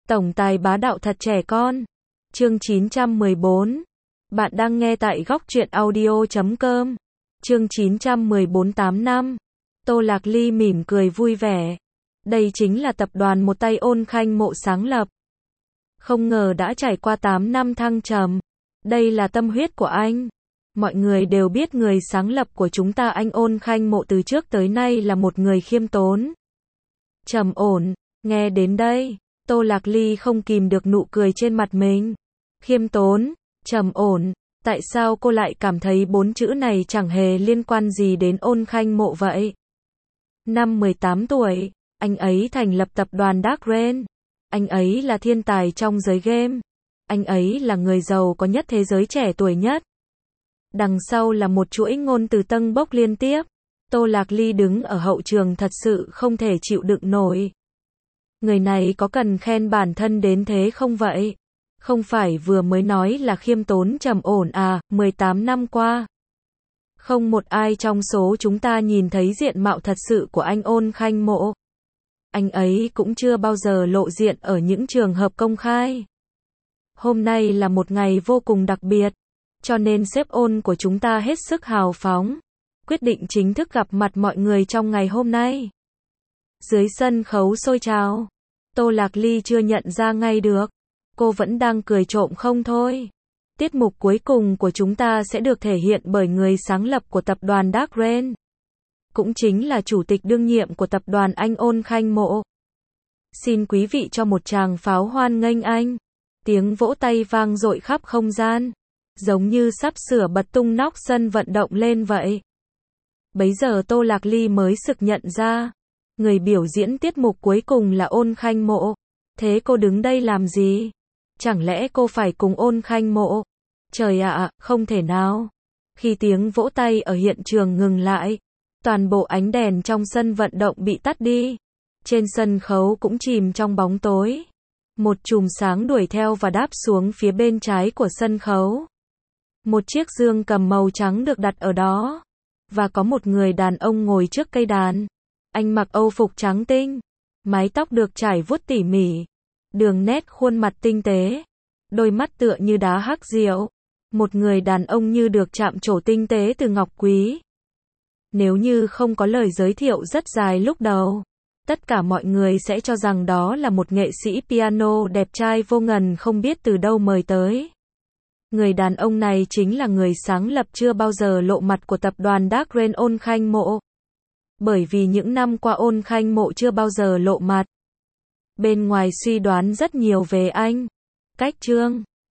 Tổng tài bá đạo thật trẻ con. Chương 914. Bạn đang nghe tại góc truyện audio.com. Chương 914 8 năm. Tô Lạc Ly mỉm cười vui vẻ. Đây chính là tập đoàn một tay Ôn Khanh Mộ sáng lập. Không ngờ đã trải qua 8 năm thăng trầm. Đây là tâm huyết của anh. Mọi người đều biết người sáng lập của chúng ta anh Ôn Khanh Mộ từ trước tới nay là một người khiêm tốn, trầm ổn. Nghe đến đây, Tô Lạc Ly không kìm được nụ cười trên mặt mình. Khiêm tốn, trầm ổn, tại sao cô lại cảm thấy 4 chữ này chẳng hề liên quan gì đến Ôn Khanh Mộ vậy? Năm 18 tuổi, anh ấy thành lập tập đoàn Dark Rain. Anh ấy là thiên tài trong giới game. Anh ấy là người giàu có nhất thế giới trẻ tuổi nhất. Đằng sau là một chuỗi ngôn từ tâng bốc liên tiếp. Tô Lạc Ly đứng ở hậu trường thật sự không thể chịu đựng nổi. Người này có cần khen bản thân đến thế không vậy? Không phải vừa mới nói là khiêm tốn trầm ổn à, 18 năm qua. Không một ai trong số chúng ta nhìn thấy diện mạo thật sự của anh Ôn Khanh Mộ. Anh ấy cũng chưa bao giờ lộ diện ở những trường hợp công khai. Hôm nay là một ngày vô cùng đặc biệt, cho nên sếp Ôn của chúng ta hết sức hào phóng, quyết định chính thức gặp mặt mọi người trong ngày hôm nay. Dưới sân khấu sôi trào, Tô Lạc Ly chưa nhận ra ngay được, cô vẫn đang cười trộm không thôi. Tiết mục cuối cùng của chúng ta sẽ được thể hiện bởi người sáng lập của tập đoàn Dark Rain, cũng chính là chủ tịch đương nhiệm của tập đoàn anh Ôn Khanh Mộ. Xin quý vị cho một tràng pháo hoan nghênh anh. Tiếng vỗ tay vang dội khắp không gian, giống như sắp sửa bật tung nóc sân vận động lên vậy. Bấy giờ Tô Lạc Ly mới sực nhận ra, người biểu diễn tiết mục cuối cùng là Ôn Khanh Mộ. Thế cô đứng đây làm gì? Chẳng lẽ cô phải cùng Ôn Khanh Mộ? Trời ạ, không thể nào. Khi tiếng vỗ tay ở hiện trường ngừng lại, toàn bộ ánh đèn trong sân vận động bị tắt đi. Trên sân khấu cũng chìm trong bóng tối. Một chùm sáng đuổi theo và đáp xuống phía bên trái của sân khấu. Một chiếc dương cầm màu trắng được đặt ở đó. Và có một người đàn ông ngồi trước cây đàn. Anh mặc âu phục trắng tinh. Mái tóc được trải vuốt tỉ mỉ. Đường nét khuôn mặt tinh tế. Đôi mắt tựa như đá hắc diệu. Một người đàn ông như được chạm trổ tinh tế từ ngọc quý. Nếu như không có lời giới thiệu rất dài lúc đầu, tất cả mọi người sẽ cho rằng đó là một nghệ sĩ piano đẹp trai vô ngần không biết từ đâu mời tới. Người đàn ông này chính là người sáng lập chưa bao giờ lộ mặt của tập đoàn Dark Rain Ôn Khanh Mộ. Bởi vì những năm qua Ôn Khanh Mộ chưa bao giờ lộ mặt. Bên ngoài suy đoán rất nhiều về anh. Cách trương,